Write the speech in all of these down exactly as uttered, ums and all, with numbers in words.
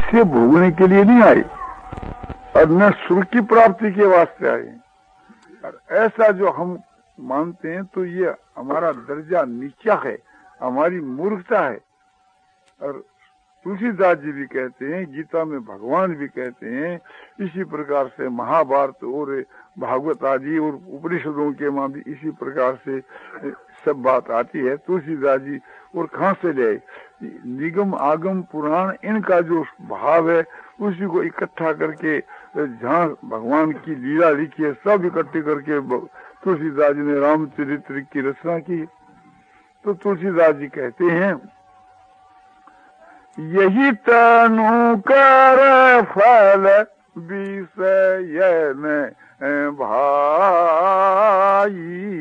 विषय भोगने के लिए नहीं आए और न सुख की प्राप्ति के वास्ते आए। और ऐसा जो हम मानते हैं तो ये हमारा दर्जा नीचा है, हमारी मूर्खता है। और तुलसीदास जी भी कहते हैं, गीता में भगवान भी कहते हैं, इसी प्रकार से महाभारत और भागवत आदि और उपनिषदों के मां भी इसी प्रकार से सब बात आती है। तुलसीदास जी और कहाँ से ले आए? निगम आगम पुराण इनका जो भाव है उसी को इकट्ठा करके जहाँ भगवान की लीला लिखी है सब इकट्ठे करके तुलसीदास जी ने रामचरित्र की रचना की। तो तुलसीदास जी कहते हैं, यही तनु कर फल विषय में भाई,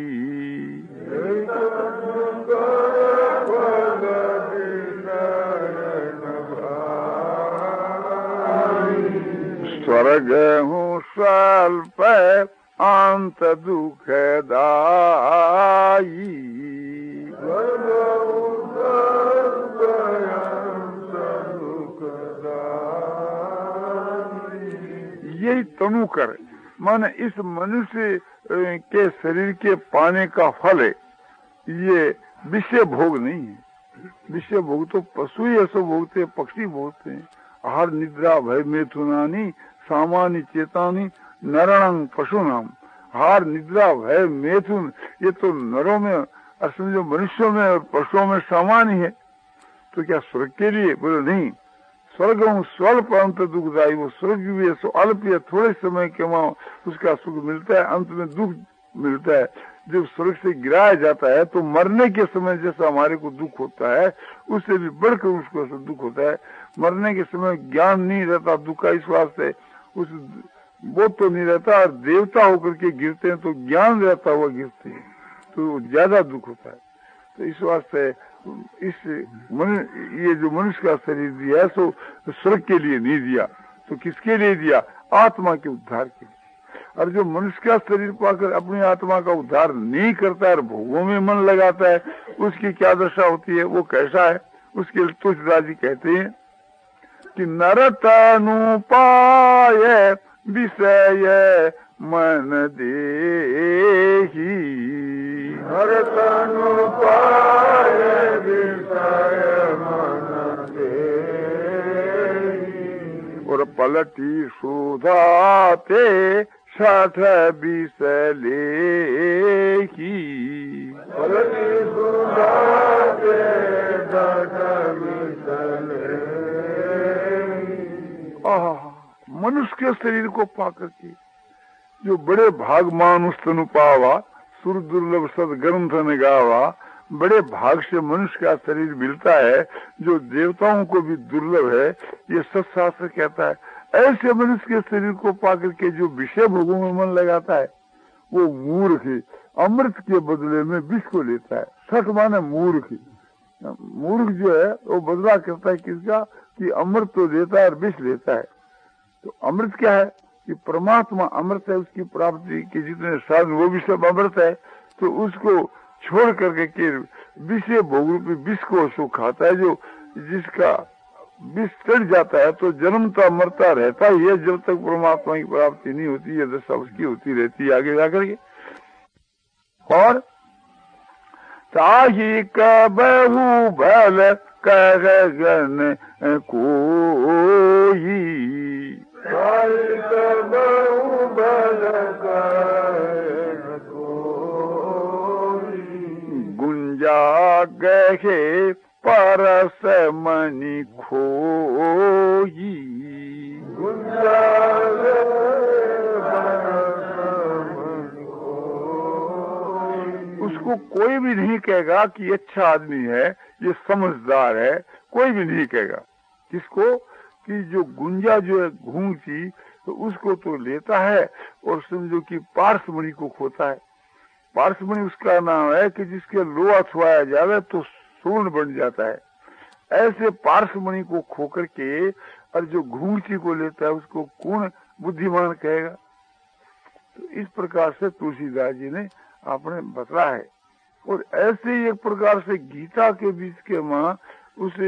स्वर्ग हूँ स्वल्प अंत दुखदाई, यही तनु कर माने इस मनुष्य के शरीर के पाने का फल है। ये विषय भोग नहीं है। विषय भोग तो पशु ही ऐसा भोगते, पक्षी भोगते हैं। आहार निद्रा भय मैथुनानी सामान्य चेतानी नरणं पशु नाम। आहार निद्रा भय मैथुन ये तो नरों में और समझो मनुष्यों में और पशुओं में सामान्य है। तो क्या स्वर्ग के लिए? बोले नहीं, स्वर्ग हूँ स्वल्प अंत दुखदायी। वो स्वर्ग भी है अल्प या थोड़े समय के वहाँ उसका सुख मिलता है, अंत में दुख मिलता है। जब स्वर्ग से गिराया जाता है तो मरने के समय जैसा हमारे को दुख होता है उससे भी बढ़कर उसको दुख होता है। मरने के समय ज्ञान नहीं रहता, दुख का इस वास्ते उस वो तो नहीं रहता, और देवता होकर के गिरते हैं तो ज्ञान रहता हुआ गिरते हैं तो ज्यादा दुख होता है। तो इस वास्ते इस मनुष्य ये जो मनुष्य का शरीर दिया है सो स्वर्ग के लिए नहीं दिया, तो किसके लिए दिया? आत्मा के उद्धार के लिए। और जो मनुष्य का शरीर पाकर अपनी आत्मा का उद्धार नहीं करता है और भोगों में मन लगाता है उसकी क्या दशा होती है? वो कैसा है? उसके लिए तुलसीदास जी कहते हैं कि नर तनु पाए विषय मन देही, नर तनु पाए विषय मन देही, और पलटी सुधाते साठ बीस लेखी, पलटी सुधाते साठ बीस लेखी। मनुष्य के शरीर को पाकर के जो बड़े भाग मानुष तनु पावा, सुर दुर्लभ सद ग्रंथ ने गावा, बड़े भाग से मनुष्य का शरीर मिलता है जो देवताओं को भी दुर्लभ है, ये सत्शास्त्र कहता है। ऐसे मनुष्य के शरीर को पाकर के जो विषय भोगों में मन लगाता है वो मूर्ख है, अमृत के बदले में विष को लेता है। सठ माने मूर्ख। मूर्ख जो है वो बदला करता है किसका? कि अमृत तो देता है और विष लेता है। तो अमृत क्या है? कि परमात्मा अमृत है, उसकी प्राप्ति के जितने साधन वो भी सब अमृत है। तो उसको छोड़ करके के विषय भोग रूपी विष को सो खाता है, जो जिसका विष चढ़ जाता है तो जन्मता मरता रहता ही है जब तक परमात्मा की प्राप्ति नहीं होती है। दशा उसकी होती रहती है आगे जाकर के। और ताही कबहू भल कहगन कोई, ताही कबहू भल कहगन कोई, गुंजा गहे परस मणि खोई, गुंजा गहे परस मणि खोई। उसको कोई भी नहीं कहेगा कि अच्छा आदमी है, ये समझदार है, कोई भी नहीं कहेगा। किसको? कि जो गुंजा जो है घूंघती तो उसको तो लेता है और समझो कि पार्समणि को खोता है। पार्समणि उसका नाम है कि जिसके लोहा छुआया जावे तो स्वर्ण बन जाता है। ऐसे पार्समणि को खोकर के और जो घूंघती को लेता है उसको कौन बुद्धिमान कहेगा? तो इस प्रकार से तुलसीदास जी ने आपने बताया है। और ऐसे ही एक प्रकार से गीता के बीच के मां उसे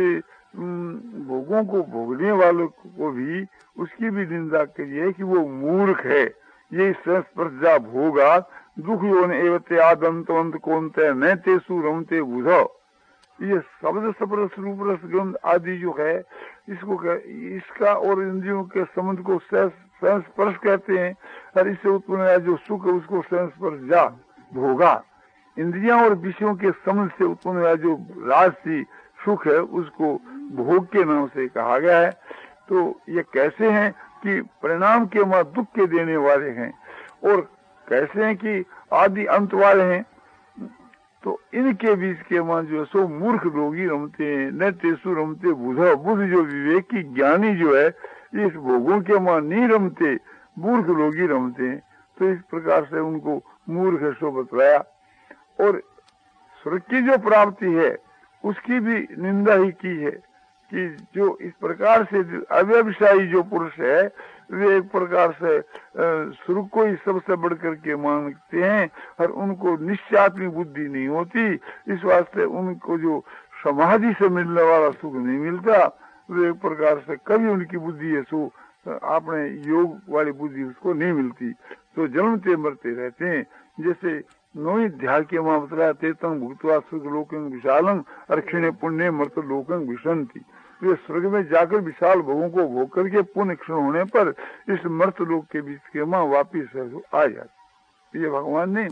भोगों को भोगने वालों को भी उसकी भी निंदा करिए कि वो मूर्ख है। ये संस्पर्शा भोगा दुख योन एवते आदंतवंत कौनते न तेसु रमते बुझो। ये शब्द सप्रस रूप रस गंध आदि जो है इसको इसका और इंद्रियों के संबंध को संस्पर्श कहते हैं, और इससे उत्पन्न जो सुख है उसको संस्पर्श जा भोगा। इंद्रियां और विषयों के संबंध से उत्पन्न हुआ जो राजसी सुख है उसको भोग के नाम से कहा गया है। तो ये कैसे हैं कि परिणाम के मां दुख के देने वाले हैं, और कैसे हैं कि आदि अंत वाले हैं। तो इनके बीच के मां जो है सो मूर्ख लोग ही रमते हैं, न तेसु रमते बुध। बुध जो विवेकी ज्ञानी जो है इस भोगों के मां नहीं रमते, मूर्ख लोग ही रमते हैं। तो इस प्रकार से उनको मूर्ख सो बतलाया। और स्वर्ग की जो प्राप्ति है उसकी भी निंदा ही की है कि जो इस प्रकार से अव्यवसायी जो पुरुष है वे एक प्रकार से स्वर्ग को ही सबसे बढ़कर के मानते हैं, और उनको निश्चयात्मिक बुद्धि नहीं होती। इस वास्ते उनको जो समाधि से मिलने वाला सुख नहीं मिलता। वे एक प्रकार से कभी उनकी बुद्धि है सो आपने योग वाली बुद्धि उसको नहीं मिलती, तो जन्मते मरते रहते हैं। जैसे नौवीं अध्याय के वहां बतलाया तेतन भुगतवा स्वर्ग लोकं विशालम अक्षिणे पुण्य मृत लोकं विशंति। वे स्वर्ग में जाकर विशाल भोगों को भोग करके पुण्य क्षण होने पर इस मृत लोक के बीच के मां वापिस आ जाते। ये भगवान ने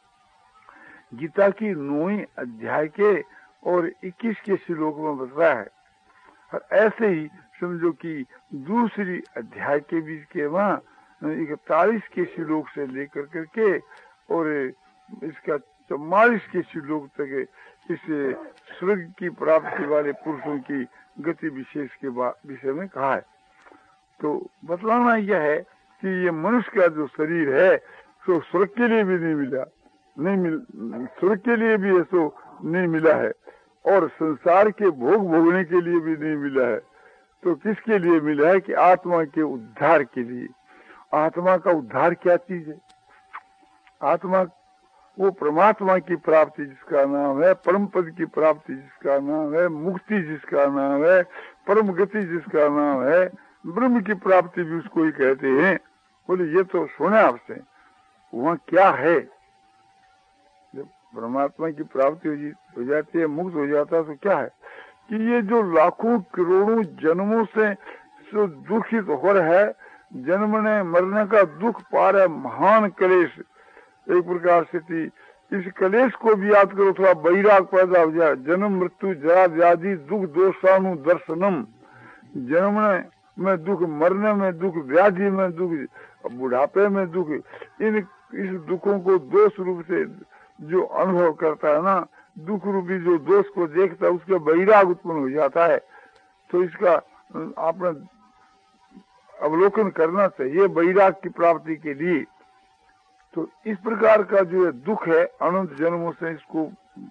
गीता की नौवीं अध्याय के और इक्कीस के श्लोक में बताया है। और ऐसे ही समझो कि दूसरी अध्याय के बीच के मां इकतालीस के श्लोक से लेकर करके और इसका चौवालीस के श्लोक तक इस स्वर्ग की प्राप्ति वाले पुरुषों की गति विशेष के विषय में कहा है। तो बतलाना यह है कि ये मनुष्य का जो शरीर है सो स्वर्ग के लिए भी नहीं मिला, नहीं मिल स्वर्ग के लिए भी ऐसो नहीं मिला है, और संसार के भोग भोगने के लिए भी नहीं मिला है। तो किसके लिए मिला है कि आत्मा के उद्धार के लिए। आत्मा का उद्धार क्या चीज है? आत्मा वो परमात्मा की प्राप्ति जिसका नाम है, परम पद की प्राप्ति जिसका नाम है, मुक्ति जिसका नाम है, परम गति जिसका नाम है, ब्रह्म की प्राप्ति भी उसको ही कहते हैं। बोले ये तो सुना आपसे, वहाँ क्या है? जब परमात्मा की प्राप्ति हो जाती है, मुक्त हो जाता है, तो क्या है कि ये जो लाखों करोड़ों जन्मों से जो दुखित हो रहा है, जन्मने मरने का दुख पा रहा है, महान क्लेश एक प्रकार से थी। इस कलेश को भी याद करो, थोड़ा बैराग पैदा हो जाए। जन्म मृत्यु जरा व्याधि दुख दोषानु दर्शनम। जन्मने में दुख, मरने में दुख, व्याधि में दुख, बुढ़ापे में दुख, इन इस दुखों को दोष रूप से जो अनुभव करता है ना, दुख रूपी जो दोष को देखता है उसका बैराग उत्पन्न हो जाता है। तो इसका आपने अवलोकन करना चाहिए बैराग की प्राप्ति के लिए। तो इस प्रकार का जो है दुख है, अनंत जन्मों से इसको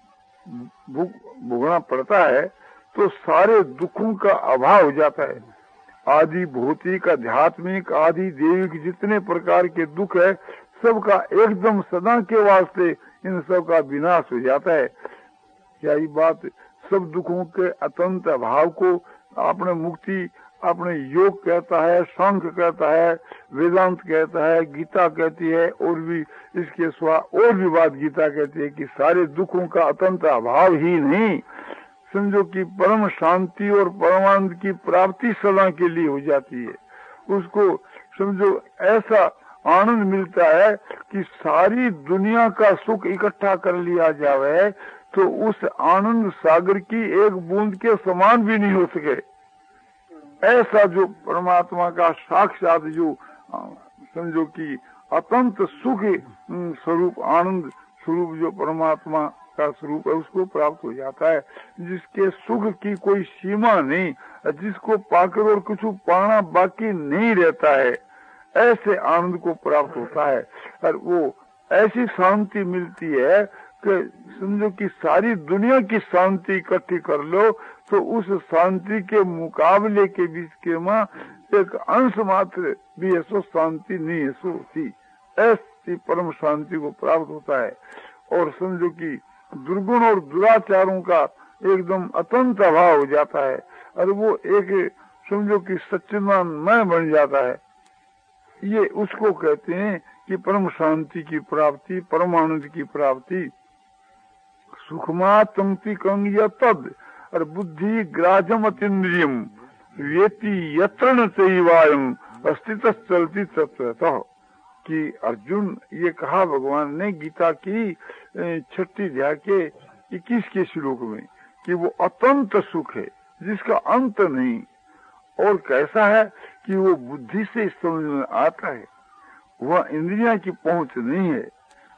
भोगना पड़ता है, तो सारे दुखों का अभाव हो जाता है। आदि भौतिक, आध्यात्मिक, आदि देविक जितने प्रकार के दुख है सबका एकदम सदा के वास्ते इन सब का विनाश हो जाता है। क्या ये बात? सब दुखों के अत्यंत अभाव को आपने मुक्ति अपने योग कहता है, सांख्य कहता है, वेदांत कहता है, गीता कहती है, और भी इसके सिवा और भी बात गीता कहती है कि सारे दुखों का अत्यंत अभाव ही नहीं, समझो कि परम शांति और परमानंद की प्राप्ति सदा के लिए हो जाती है। उसको समझो ऐसा आनंद मिलता है कि सारी दुनिया का सुख इकट्ठा कर लिया जावे तो उस आनंद सागर की एक बूंद के समान भी नहीं हो सके। ऐसा जो परमात्मा का साक्षात जो समझो कि अत्यंत सुख स्वरूप, आनंद स्वरूप जो परमात्मा का स्वरूप है उसको प्राप्त हो जाता है, जिसके सुख की कोई सीमा नहीं, जिसको पाकर और कुछ पाना बाकी नहीं रहता है, ऐसे आनंद को प्राप्त होता है। और वो ऐसी शांति मिलती है कि समझो कि सारी दुनिया की शांति इकट्ठी कर लो तो उस शांति के मुकाबले के बीच के मां एक अंश मात्र भी ऐसो शांति नहीं ऐसो होती। ऐसी परम शांति को प्राप्त होता है। और समझो कि दुर्गुण और दुराचारों का एकदम अत्यंत अभाव हो जाता है। और वो एक समझो कि सच्चिदानंदमय बन जाता है। ये उसको कहते हैं कि परम शांति की प्राप्ति, परमानंद की प्राप्ति। सुखमात्म कंग तद और बुद्धि ग्राजम अतीन्द्रियम वेति यत्र न चैवायं अस्तित चलती तत्वतः। कि अर्जुन, ये कहा भगवान ने गीता की छठी अध्याय के इक्कीस के श्लोक में कि वो अतंत सुख है जिसका अंत नहीं, और कैसा है कि वो बुद्धि से समझ में आता है, वह इंद्रिया की पहुंच नहीं है।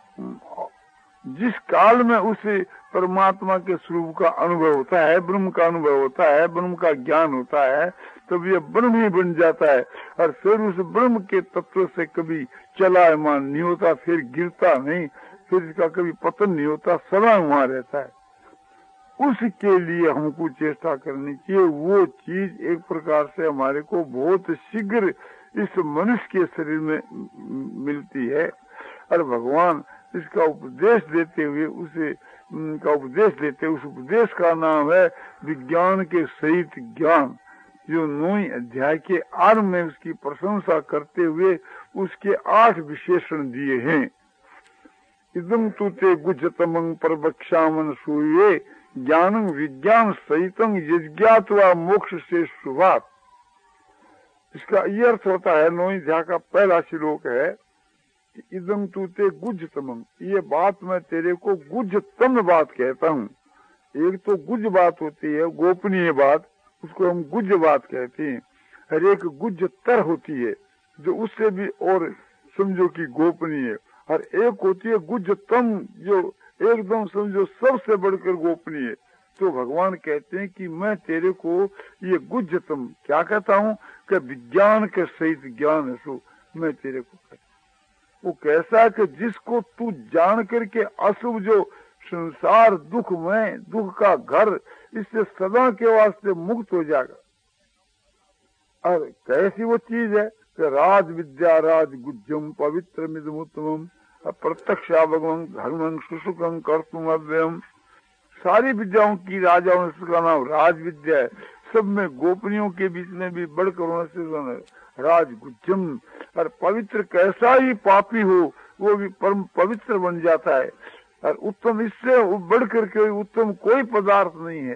जिस काल में उसे परमात्मा के स्वरूप का अनुभव होता है, ब्रह्म का अनुभव होता है, ब्रह्म का ज्ञान होता है, तब ये ब्रह्म ही बन जाता है। और फिर उस ब्रह्म के तत्व से कभी चलायमान नहीं होता, फिर गिरता नहीं, फिर इसका कभी पतन नहीं होता, सदा वहां रहता है। उसके लिए हमको चेष्टा करनी चाहिए। वो चीज एक प्रकार से हमारे को बहुत शीघ्र इस मनुष्य के शरीर में मिलती है। और भगवान इसका उपदेश देते हुए उसे का उपदेश देते उस उपदेश का नाम है विज्ञान के सहित ज्ञान, जो नौवीं अध्याय के आरंभ में उसकी प्रशंसा करते हुए उसके आठ विशेषण दिए हैं। इदम तुते गुजतमं प्रवक्ष्यामि सूये ज्ञानं विज्ञान सहितं यज्ञात्वा मोक्ष से शुभात। इसका ये अर्थ होता है, नौवीं अध्याय का पहला श्लोक है, इदम तुते गुज्जतमं, ये बात मैं तेरे को गुज्जतम बात कहता हूँ। एक तो गुज्ज बात होती है, गोपनीय बात, उसको हम गुज्ज बात कहते हैं। हर एक गुज्जतर होती है जो उससे भी और समझो कि गोपनीय, और एक होती है गुज्जतम जो एकदम समझो सबसे बढ़कर गोपनीय। तो भगवान कहते हैं कि मैं तेरे को ये गुज्जतम क्या कहता हूँ कि विज्ञान के सहित ज्ञान है, सो मैं तेरे को कहता। वो कैसा कि जिसको तू जान करके अशुभ जो संसार दुख में दुख का घर, इससे सदा के वास्ते मुक्त हो जाएगा। और कैसी वो चीज है कि राज विद्या राज गुज्जम पवित्र मिदमुत्तमम प्रत्यक्षावगम धर्मं सुसुखं कर्तुम अव्ययम। सारी विद्याओं की राजाओं ने उसका नाम राज विद्या है। सब में गोपनीयों के बीच में भी बढ़कर होने से राज गुज्जम। और पवित्र कैसा ही पापी हो वो भी परम पवित्र बन जाता है। और उत्तम इससे बढ़कर के उत्तम कोई पदार्थ नहीं है।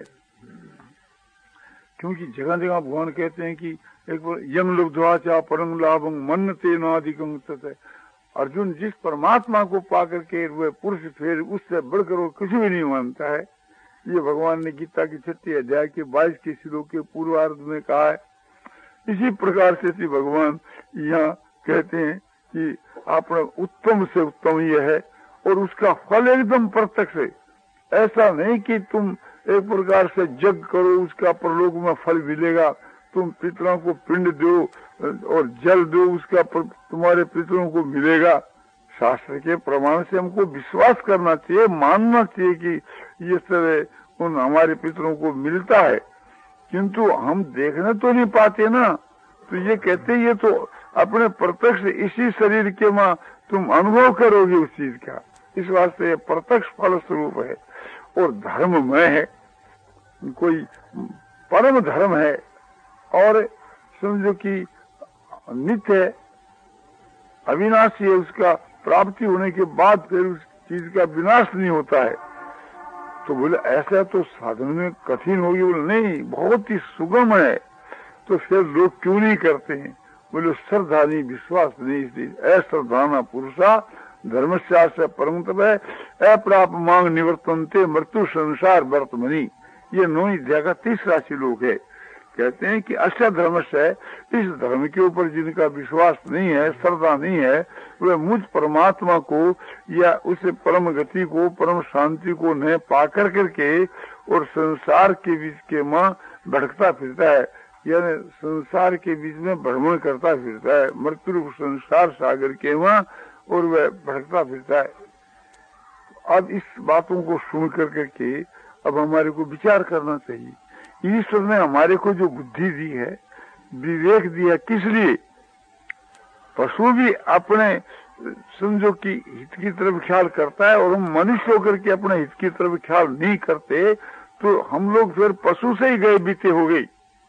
क्योंकि जगह जगह भगवान कहते हैं कि एक बार यम लुब्ध्वा परम लाभं मन्नते नाधिकं तत्। अर्जुन जिस परमात्मा को पाकर के वह पुरुष फिर उससे बढ़कर वो कुछ भी नहीं मानता है। ये भगवान ने गीता की छठी अध्याय के बाईस के श्लोक के पूर्वार्ध में कहा है। इसी प्रकार से श्री भगवान यहाँ कहते हैं कि अपना उत्तम से उत्तम ये है, और उसका फल एकदम प्रत्यक्ष है। ऐसा नहीं कि तुम एक प्रकार से जग करो उसका परलोक में फल मिलेगा, तुम पितरों को पिंड दो और जल दो उसका तुम्हारे पितरों को मिलेगा। शास्त्र के प्रमाण से हमको विश्वास करना चाहिए, मानना चाहिए कि ये सब उन हमारे पितरों को मिलता है, किंतु हम देखने तो नहीं पाते ना। तो ये कहते ये तो अपने प्रत्यक्ष इसी शरीर के मां तुम अनुभव करोगे उस चीज का। इस वास्ते प्रत्यक्ष फल स्वरूप है और धर्म में है, कोई परम धर्म है और समझो कि नित्य है, अविनाशी है। उसका प्राप्ति होने के बाद फिर उस चीज का विनाश नहीं होता है। तो बोले ऐसा तो साधन में कठिन होगी। बोले नहीं, बहुत ही सुगम है। तो फिर लोग क्यों नहीं करते हैं? बोले श्रद्धा नहीं, विश्वास नहीं। इसलिए अश्रद्धाना पुरुषा धर्मशास्त्र परम तप है, अप्राप मांग निवर्तनते मृत्यु संसार वर्तमनी। ये नौवीं अध्याय का तीसरा श्लोक है। कहते हैं कि अच्छा धर्म है, इस धर्म के ऊपर जिनका विश्वास नहीं है, श्रद्धा नहीं है, वे मुझ परमात्मा को या उस परम गति को, परम शांति को न पाकर करके और संसार के बीच के मां भटकता फिरता है, यानी संसार के बीच में भ्रमण करता फिरता है, मृत्यु रूप संसार सागर के मां, और वह भटकता फिरता है। अब इस बातों को सुन कर करके अब हमारे को विचार करना चाहिए। ईश्वर ने हमारे को जो बुद्धि दी है, विवेक दिया, किस लिए? पशु भी अपने समझो कि हित की तरफ ख्याल करता है, और हम मनुष्य होकर के अपने हित की तरफ ख्याल नहीं करते, तो हम लोग फिर पशु से ही गए बीते हो गए।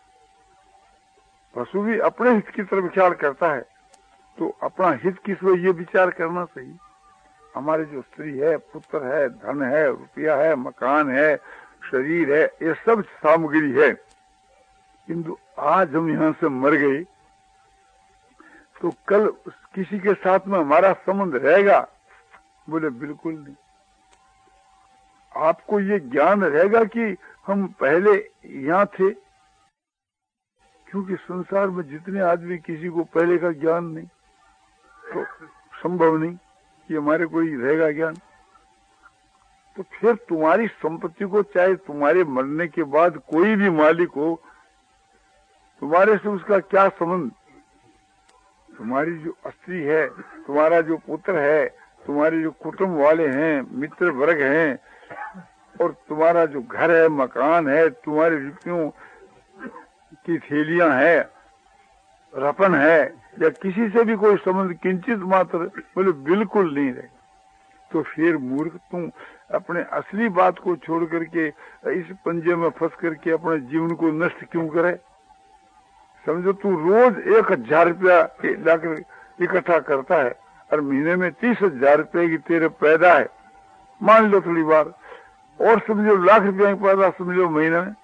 पशु भी अपने हित की तरफ ख्याल करता है, तो अपना हित किस में ये विचार करना चाहिए। हमारे जो स्त्री है, पुत्र है, धन है, रुपया है, मकान है, शरीर है, ये सब सामग्री है, किंतु आज हम यहाँ से मर गए तो कल किसी के साथ में हमारा संबंध रहेगा? बोले बिल्कुल नहीं। आपको ये ज्ञान रहेगा कि हम पहले यहाँ थे, क्योंकि संसार में जितने आदमी, किसी को पहले का ज्ञान नहीं, तो संभव नहीं कि हमारे कोई रहेगा ज्ञान। तो फिर तुम्हारी संपत्ति को चाहे तुम्हारे मरने के बाद कोई भी मालिक हो, तुम्हारे से उसका क्या संबंध? तुम्हारी जो स्त्री है, तुम्हारा जो पुत्र है, तुम्हारे जो कुटुंब वाले हैं, मित्र वर्ग हैं, और तुम्हारा जो घर है, मकान है, तुम्हारे रुपयों की थैलियां है, रपन है, या किसी से भी कोई संबंध किंचित मात्र बोले बिल्कुल नहीं रहेगा। तो फिर मूर्ख तुम अपने असली बात को छोड़ करके इस पंजे में फंस करके अपने जीवन को नष्ट क्यों करे? समझो, तू रोज एक हजार रुपया लाकर इकट्ठा करता है और महीने में तीस हजार रुपये की तेरे पैदा है, मान लो थोड़ी बार, और समझो लाख रुपया की पैदा समझो महीने में,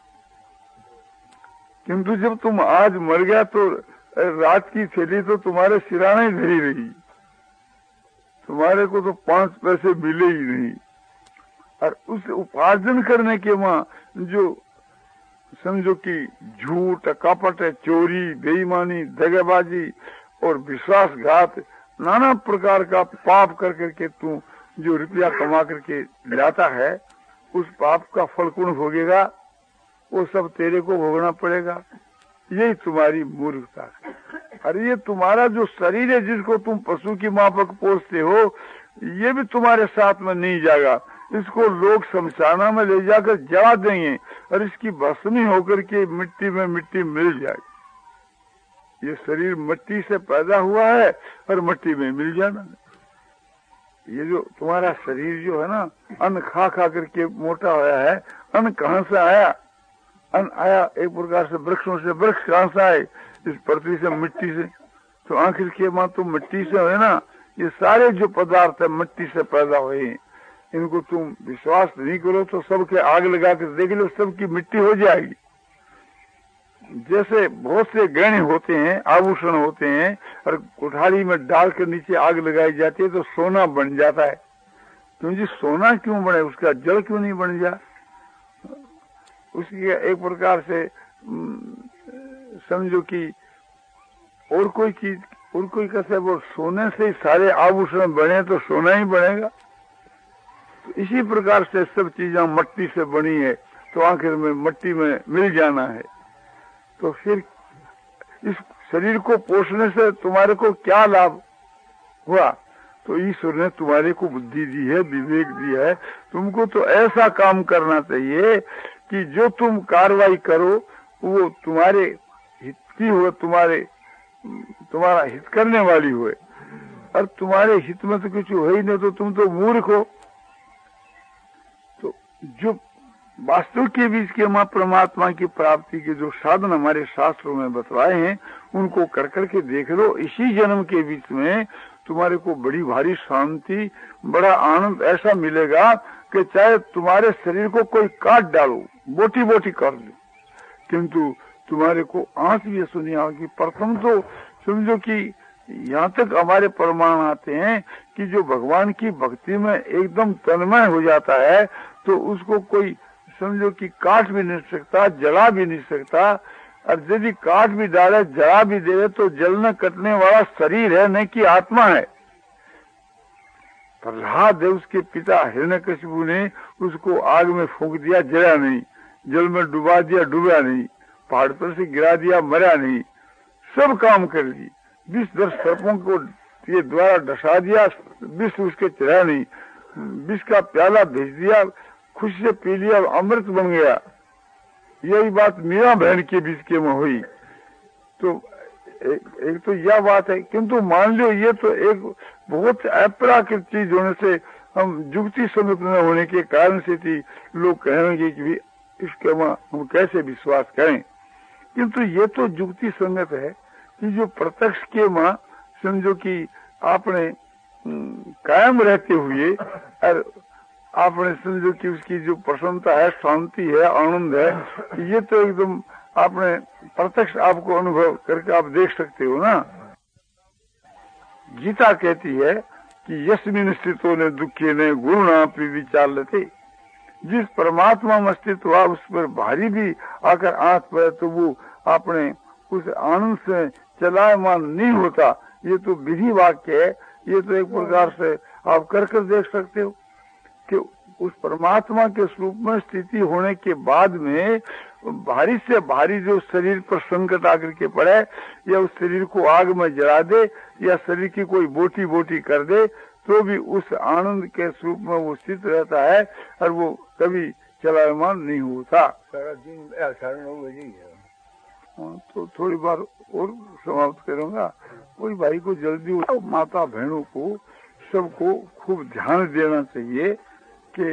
किंतु जब तुम आज मर गया तो रात की थैली तो तुम्हारे सिराना ही धरी रही, तुम्हारे को तो पांच पैसे मिले ही नहीं। और उस उपार्जन करने के वहां जो समझो कि झूठ, कपट, चोरी, बेईमानी, दगाबाजी और विश्वासघात, नाना प्रकार का पाप कर करके तू जो रुपया कमा करके लाता है, उस पाप का फल कौन भोगेगा? वो सब तेरे को भोगना पड़ेगा। यही तुम्हारी मूर्खता है। अरे ये तुम्हारा जो शरीर है, जिसको तुम पशु की माफक पोसते हो, ये भी तुम्हारे साथ में नहीं जाएगा। इसको लोग शमशाना में ले जाकर जला देंगे और इसकी भस्मी होकर के मिट्टी में मिट्टी मिल जाएगी। ये शरीर मिट्टी से पैदा हुआ है और मिट्टी में मिल जाना। ये जो तुम्हारा शरीर जो है ना, अन्न खा खा करके मोटा होया है, अन्न कहाँ से आया? अन्न आया एक प्रकार से वृक्षों से। वृक्ष कहाँ से आए? इस पृथ्वी से, मिट्टी से। तो आखिर के मां तो मिट्टी से है ना। ये सारे जो पदार्थ है मिट्टी से पैदा हुए, इनको तुम विश्वास नहीं करो तो सबके आग लगा कर देख लो, सबकी मिट्टी हो जाएगी। जैसे बहुत से गहने होते हैं, आभूषण होते हैं, और कोठारी में डाल कर नीचे आग लगाई जाती है तो सोना बन जाता है। क्योंकि सोना क्यों बने? उसका जल क्यों नहीं बन जा? उसकी एक प्रकार से समझो कि और कोई चीज, और कोई कैसे, वो सोने से सारे आभूषण बने तो सोना ही बनेगा। तो इसी प्रकार से सब चीजें मट्टी से बनी है, तो आखिर में मट्टी में मिल जाना है। तो फिर इस शरीर को पोषने से तुम्हारे को क्या लाभ हुआ? तो ईश्वर ने तुम्हारे को बुद्धि दी है, विवेक दिया है। तुमको तो ऐसा काम करना चाहिए कि जो तुम कार्रवाई करो वो तुम्हारे हित की हो, तुम्हारे तुम्हारा हित करने वाली हो। और तुम्हारे हित में तो कुछ हो ही नहीं, तो तुम तो मूर्ख हो। तो जो वास्तव के बीच के मां परमात्मा की प्राप्ति के जो साधन हमारे शास्त्रों में बतलाए हैं, उनको कर करके देख लो। इसी जन्म के बीच में तुम्हारे को बड़ी भारी शांति, बड़ा आनंद ऐसा मिलेगा कि चाहे तुम्हारे शरीर को कोई काट डालो, बोटी बोटी कर लो, किंतु तुम्हारे को आंख भी सुनी होगी। प्रथम तो समझो कि यहाँ तक हमारे प्रमाण आते हैं कि जो भगवान की भक्ति में एकदम तन्मय हो जाता है, तो उसको कोई समझो कि काट भी नहीं सकता, जला भी नहीं सकता। और यदि काट भी डाले, जला भी दे, तो जलने कटने वाला शरीर है, न कि आत्मा है। प्रहलाद देव के पिता हिरण्यकशिपु ने उसको आग में फूंक दिया, जला नहीं। जल में डुबा दिया, डूबा नहीं। पहाड़ पर से गिरा दिया, मरा नहीं। सब काम कर ली। विष दस सर्पों को ये द्वारा डसा दिया, विष उसके चढ़ा नहीं। विष का प्याला भेज दिया, खुशी से पी लिया, अमृत बन गया। यही बात मीरा बहन के बीच के में हुई। तो एक, एक तो यह बात है, किंतु मान लो ये तो एक बहुत अप्राकृत चीज होने से, हम जुक्ति समित न होने के कारण से थी, लोग कहेंगे कि भी इसके हम कैसे विश्वास करें। किंतु ये तो युक्ति संगत है कि जो प्रत्यक्ष के मां समझो कि आपने कायम रहते हुए और आपने समझो कि उसकी जो प्रसन्नता है, शांति है, आनंद है, ये तो एकदम आपने प्रत्यक्ष आपको अनुभव करके आप देख सकते हो ना। गीता कहती है कि यस्मिन स्थितो ने दुखे ने गुरुणा पे विचार लेते, जिस परमात्मा में अस्तित्व हुआ उस पर भारी भी आकर आंख पड़े तो वो आपने उस आनंद से चलायमान नहीं होता। ये तो विधि वाक्य है, ये तो एक प्रकार से आप कर कर देख सकते हो कि उस परमात्मा के स्वरूप में स्थिति होने के बाद में भारी से भारी जो शरीर पर संकट आकर के पड़े या उस शरीर को आग में जला दे या शरीर की कोई बोटी बोटी कर दे तो भी उस आनंद के स्वरूप में वो स्थित रहता है और वो कभी चलायमान नहीं होता। सारा दिन साढ़े नौ बजे है। तो थोड़ी बार और समाप्त करूंगा। कोई भाई को जल्दी माता बहनों को सबको खूब ध्यान देना चाहिए कि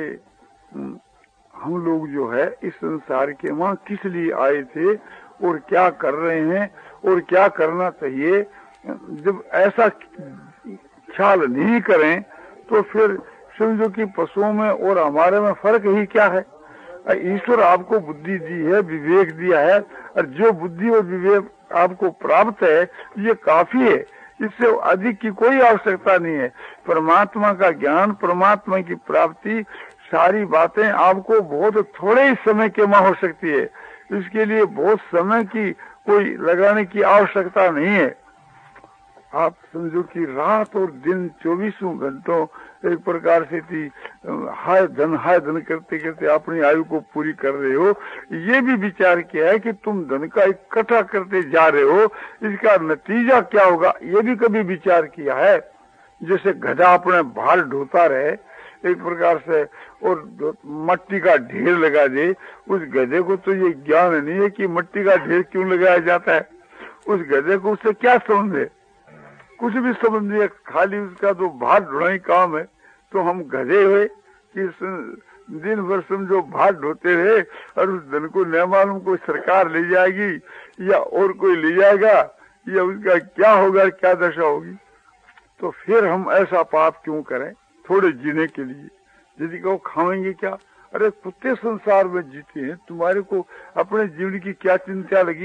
हम लोग जो है इस संसार के वहाँ किस लिए आए थे और क्या कर रहे हैं और क्या करना चाहिए। जब ऐसा ख्याल नहीं करें तो फिर समझो कि पशुओं में और हमारे में फर्क ही क्या है। ईश्वर आपको बुद्धि दी है, विवेक दिया है और जो बुद्धि और विवेक आपको प्राप्त है ये काफी है, इससे अधिक की कोई आवश्यकता नहीं है। परमात्मा का ज्ञान, परमात्मा की प्राप्ति, सारी बातें आपको बहुत थोड़े ही समय के में हो सकती है। इसके लिए बहुत समय की कोई लगाने की आवश्यकता नहीं है। आप समझो कि रात और दिन चौबीसों घंटों एक प्रकार से थी हाय धन हाय धन करते करते अपनी आयु को पूरी कर रहे हो। ये भी विचार किया है कि तुम धन का इकट्ठा करते जा रहे हो, इसका नतीजा क्या होगा ये भी कभी विचार किया है। जैसे गधा अपने भार ढोता रहे एक प्रकार से और मट्टी का ढेर लगा दे, उस गधे को तो ये ज्ञान नहीं है कि मट्टी का ढेर क्यों लगाया जाता है। उस गधे को उससे क्या समझ है, कुछ भी समझ नहीं है, खाली उसका तो भार ढोना ही काम है। तो हम गधे हुए कि दिन भर समझो भार ढोते रहे और उस धन को न मालूम कोई सरकार ले जाएगी या और कोई ले जाएगा या उसका क्या होगा, क्या दशा होगी। तो फिर हम ऐसा पाप क्यों करें थोड़े जीने के लिए। यदि कहो खाएंगे क्या, अरे कुत्ते संसार में जीते हैं, तुम्हारे को अपने जीवन की क्या चिंता लगी।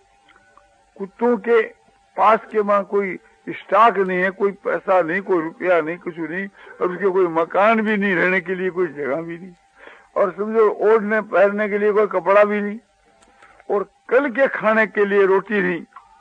कुत्तों के पास के मां कोई स्टॉक नहीं है, कोई पैसा नहीं, कोई रुपया नहीं, कुछ नहीं, और उसके कोई मकान भी नहीं, रहने के लिए कोई जगह भी नहीं, और समझो ओढ़ने पहनने के लिए कोई कपड़ा भी नहीं, और कल के खाने के लिए रोटी नहीं।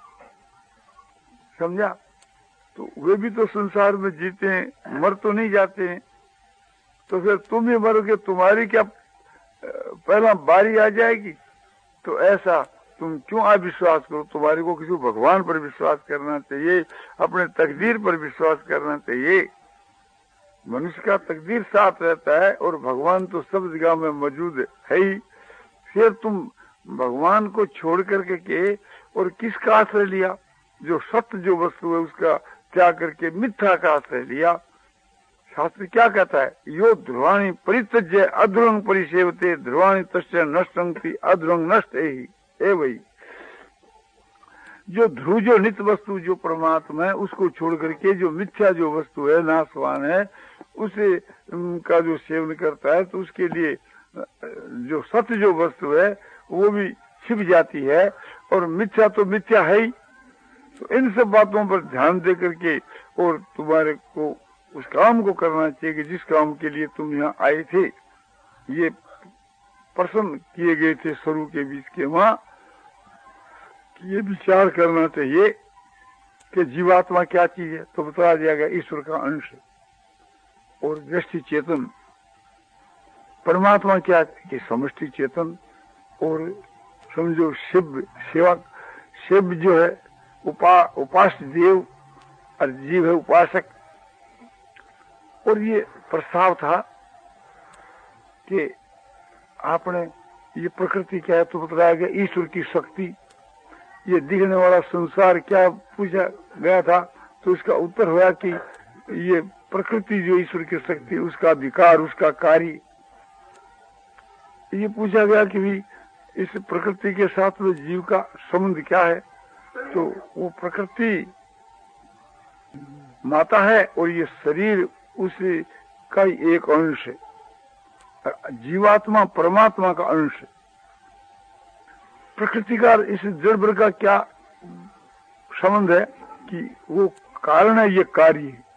समझा। तो वे भी तो संसार में जीते हैं, मर तो नहीं जाते हैं। तो फिर तुम ही मरोगे, तुम्हारी क्या पहला बारी आ जाएगी। तो ऐसा तुम क्यों अविश्वास करो। तुम्हारे को किसी भगवान पर विश्वास करना चाहिए, अपने तकदीर पर विश्वास करना चाहिए। मनुष्य का तकदीर साथ रहता है और भगवान तो सब जगह में मौजूद है ही। फिर तुम भगवान को छोड़ करके के और किसका आश्रय लिया, जो सत्य जो वस्तु है उसका त्याग करके मिथ्या का आश्रय लिया। शास्त्र क्या कहता है, यो ध्रुवाणी परित्यज्य अध्रुवं परिसेवते ध्रुवाणी तस्य नष्टंति अध्रुवं नष्ट ही ए वही। जो ध्रुव जो नित्य वस्तु जो परमात्मा है उसको छोड़ करके जो मिथ्या जो वस्तु है नाशवान है उसे का जो सेवन करता है तो उसके लिए जो सत्य जो वस्तु है वो भी छिप जाती है और मिथ्या तो मिथ्या है ही। तो इन सब बातों पर ध्यान दे करके और तुम्हारे को उस काम को करना चाहिए कि जिस काम के लिए तुम यहाँ आए थे। ये प्रश्न किए गए थे स्वरू के बीच के वहाँ कि ये विचार करना चाहिए कि जीवात्मा क्या चीज है। तो बताया जाएगा ईश्वर का अंश और व्यष्टि चेतन। परमात्मा क्या है कि समष्टि चेतन और समझो शिव सेवा, शिव जो है उपा उपास्य देव और जीव है उपासक। और ये प्रस्ताव था कि आपने ये प्रकृति क्या है तो बताया गया ईश्वर की शक्ति। ये दिखने वाला संसार क्या पूछा गया था तो उसका उत्तर हुआ कि ये प्रकृति जो ईश्वर की शक्ति, उसका विकार, उसका कार्य। ये पूछा गया कि भी इस प्रकृति के साथ में जीव का संबंध क्या है? तो वो प्रकृति माता है और ये शरीर उसी का एक अंश है। जीवात्मा परमात्मा का अंश है। प्रकृति का इस जड़ वर्ग का क्या संबंध है कि वो कारण है, ये कार्य है।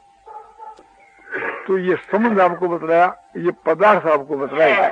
तो ये संबंध आपको बतलाया, ये पदार्थ आपको बतलाया।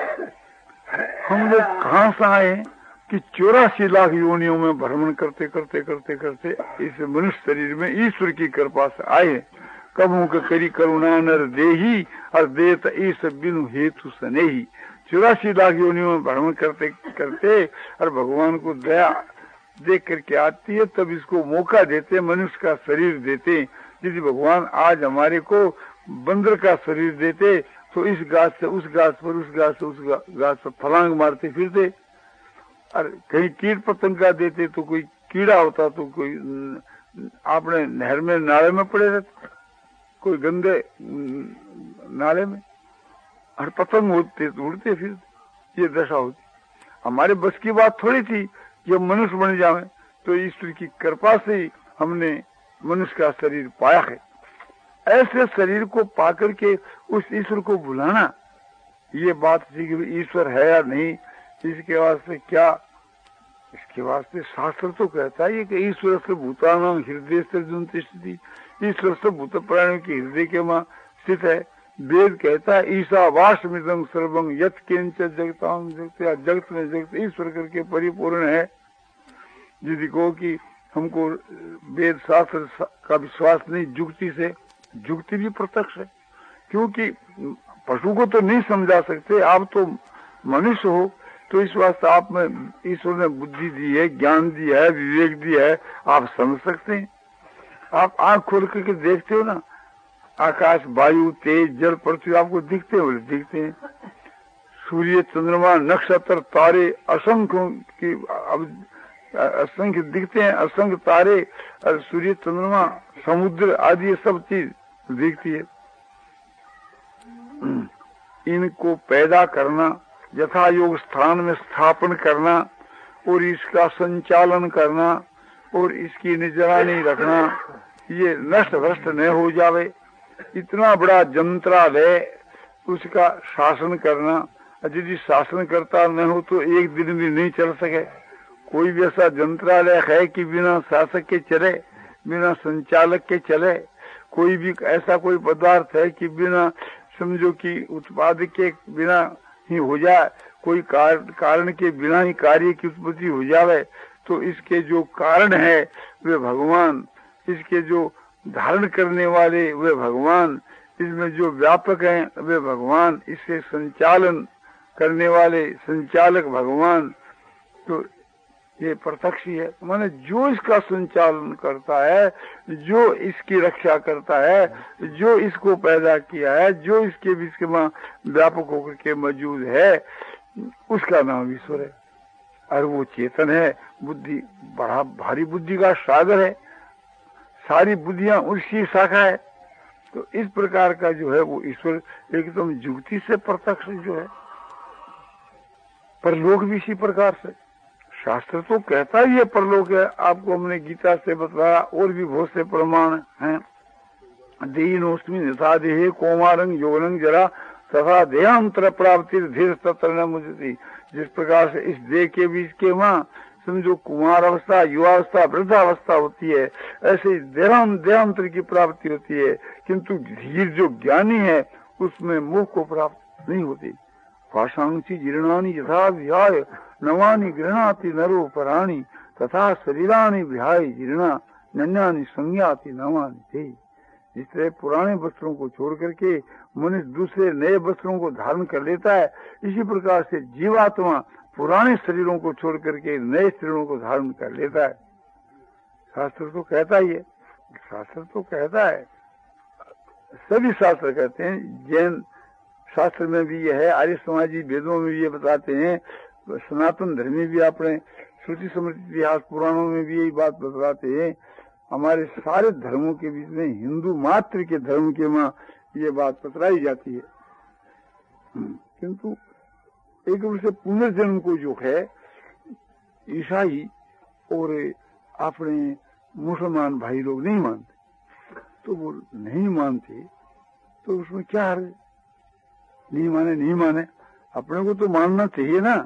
हम लोग कहाँ से आए हैं कि चौरासी लाख योनियों में भ्रमण करते करते करते करते इस मनुष्य शरीर में ईश्वर की कृपा से आए हैं। कबू के करी करुणा नर देही और देत ईस बिनु हेतु सनेही। चौरासी लाख योनियों में भ्रमण करते करते और भगवान को दया देख करके आती है, तब इसको मौका देते, मनुष्य का शरीर देते। यदि भगवान आज हमारे को बंदर का शरीर देते तो इस गाछ से उस गाछ पर, उस गाछ से उस गाछ पर फलांग मारते फिरते। और कहीं कीट पतंग का देते तो कोई कीड़ा होता तो कोई आपने नहर में नाले में पड़े रहते, कोई गंदे नाले में, और पतंग होते तो उड़ते फिरते। ये दशा होती। हमारे बस की बात थोड़ी थी कि मनुष्य बन जावे, तो ईश्वर की कृपा से ही हमने मनुष्य का शरीर पाया है। ऐसे शरीर को पाकर के उस ईश्वर को बुलाना, ये बात थी कि ईश्वर है या नहीं, इसके वास्ते क्या, इसके वास्ते शास्त्र तो कहता है कि ईश्वर से भूतानां हृदय से स्थिति, ईश्वर से भूत प्राणियों के हृदय के मां स्थित है। वेद कहता है ईशावास्मिदं सर्वं यत् किंच जगतां जगत, जगत में जगत ईश्वर करके परिपूर्ण है। यदि को कि हमको वेद शास्त्र का विश्वास नहीं, जुक्ति से, जुक्ति भी प्रत्यक्ष है, क्योंकि पशु को तो नहीं समझा सकते, आप तो मनुष्य हो, तो इस वास्ते आप में ईश्वर ने बुद्धि दी है, ज्ञान दिया है, विवेक दिया है, आप समझ सकते हैं। आप आंख खोल करके देखते हो ना, आकाश, वायु, तेज, जल, पृथ्वी आपको दिखते हो, दिखते हैं। सूर्य, चंद्रमा, नक्षत्र, तारे असंख्य की असंख्य दिखते हैं, असंख्य तारे और सूर्य, चंद्रमा, समुद्र आदि सब चीज दिखती है। इनको पैदा करना, यथा योग स्थान में स्थापन करना और इसका संचालन करना और इसकी निगरानी रखना, ये नष्ट भ्रष्ट न हो जावे, इतना बड़ा यंत्रालय उसका शासन करना। यदि शासन करता न हो तो एक दिन भी नहीं चल सके। कोई भी ऐसा यंत्रालय है कि बिना शासक के चले, बिना संचालक के चले? कोई भी ऐसा कोई पदार्थ है कि बिना समझो कि उत्पादक के बिना ही हो जाए, कोई कार, कारण के बिना ही कार्य की उत्पत्ति हो जावे? तो इसके जो कारण है वे भगवान, इसके जो धारण करने वाले वे भगवान, इसमें जो व्यापक हैं वे भगवान, इसके संचालन करने वाले संचालक भगवान। तो ये प्रत्यक्ष ही है, माने जो इसका संचालन करता है, जो इसकी रक्षा करता है, जो इसको पैदा किया है, जो इसके बीच के में व्यापक होकर के मौजूद है, उसका नाम ईश्वर है। और वो चेतन है, बुद्धि बड़ा भारी बुद्धि का सागर है, सारी बुद्धियां उसकी शाखा है। तो इस प्रकार का जो है वो ईश्वर एकदम जुक्ति से प्रत्यक्ष जो है। परलोक भी इसी प्रकार से, शास्त्र तो कहता ही है परलोक है, आपको हमने गीता से बतलाया, और भी बहुत से प्रमाण हैं। देहिनोस्मि यथा देहे कौमारं यौवनं जरा तथा देहांतर प्राप्ति धीर तत्र न मुझती। जिस प्रकार से इस देह के बीच के वहां समझो कुमार अवस्था, युवावस्था, वृद्धावस्था होती है, ऐसे देहांत देहांतर की प्राप्ति होती है, किंतु धीर जो ज्ञानी है उसमें मोक्ष को प्राप्त नहीं होती। पाषांची जीर्णानि यथा विहाय नवानि गृह्णाति नरो पराणि तथा शरीराणि विहाय जीर्णा नन्यानि संज्ञाति नवानि थे। जिस तरह पुराने वस्त्रों को छोड़ करके मनुष्य दूसरे नए वस्त्रों को धारण कर लेता है, इसी प्रकार से जीवात्मा पुराने शरीरों को छोड़ करके नए शरीरों को धारण कर लेता है। शास्त्र तो कहता ही है, शास्त्र तो कहता है, सभी शास्त्र कहते हैं। जैन शास्त्र में भी यह है, आर्य समाजी वेदों में भी ये बताते हैं, सनातन धर्मी भी अपने श्रुति स्मृति इतिहास पुराणों में भी यही बात बतलाते हैं। हमारे सारे धर्मों के बीच में हिंदू मात्र के धर्म के मां ये बात बतलाई जाती है। किंतु एक रूप से पुनर्जन्म को जो है ईसाई और अपने मुसलमान भाई लोग नहीं मानते। तो वो नहीं मानते तो उसमें क्या है? नहीं माने नहीं माने, अपने को तो मानना चाहिए ना।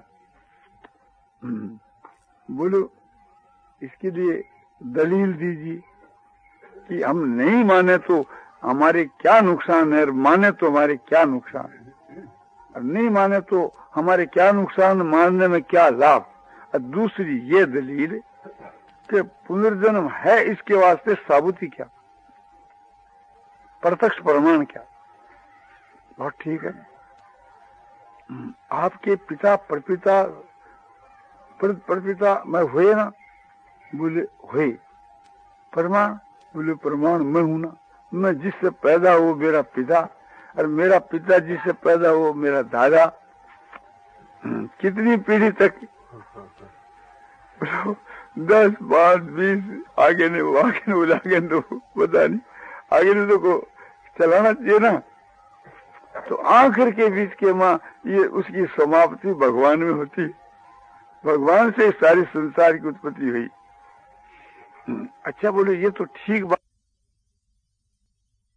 बोलो इसके लिए दलील दीजिए कि हम नहीं माने तो हमारे क्या नुकसान है और माने तो हमारे क्या नुकसान है, और नहीं माने तो हमारे क्या नुकसान, मानने में क्या लाभ। और दूसरी ये दलील कि पुनर्जन्म है, इसके वास्ते साबुती क्या, प्रत्यक्ष प्रमाण क्या। बहुत ठीक है, आपके पिता परपिता परपिता मैं हुए ना, बोले हुए। प्रमाण, बोले प्रमाण मैं हूं ना। मैं जिससे पैदा हुआ मेरा पिता, और मेरा पिता जिससे पैदा हुआ मेरा दादा। कितनी पीढ़ी तक? दस पांच बीस आगे ने वो आगे ने वो आगे तो पता नहीं, आगे ने तो को चलाना चाहिए ना। तो आखिर के बीच के माँ ये उसकी समाप्ति भगवान में होती, भगवान से सारी संसार की उत्पत्ति हुई। अच्छा बोले ये तो ठीक बात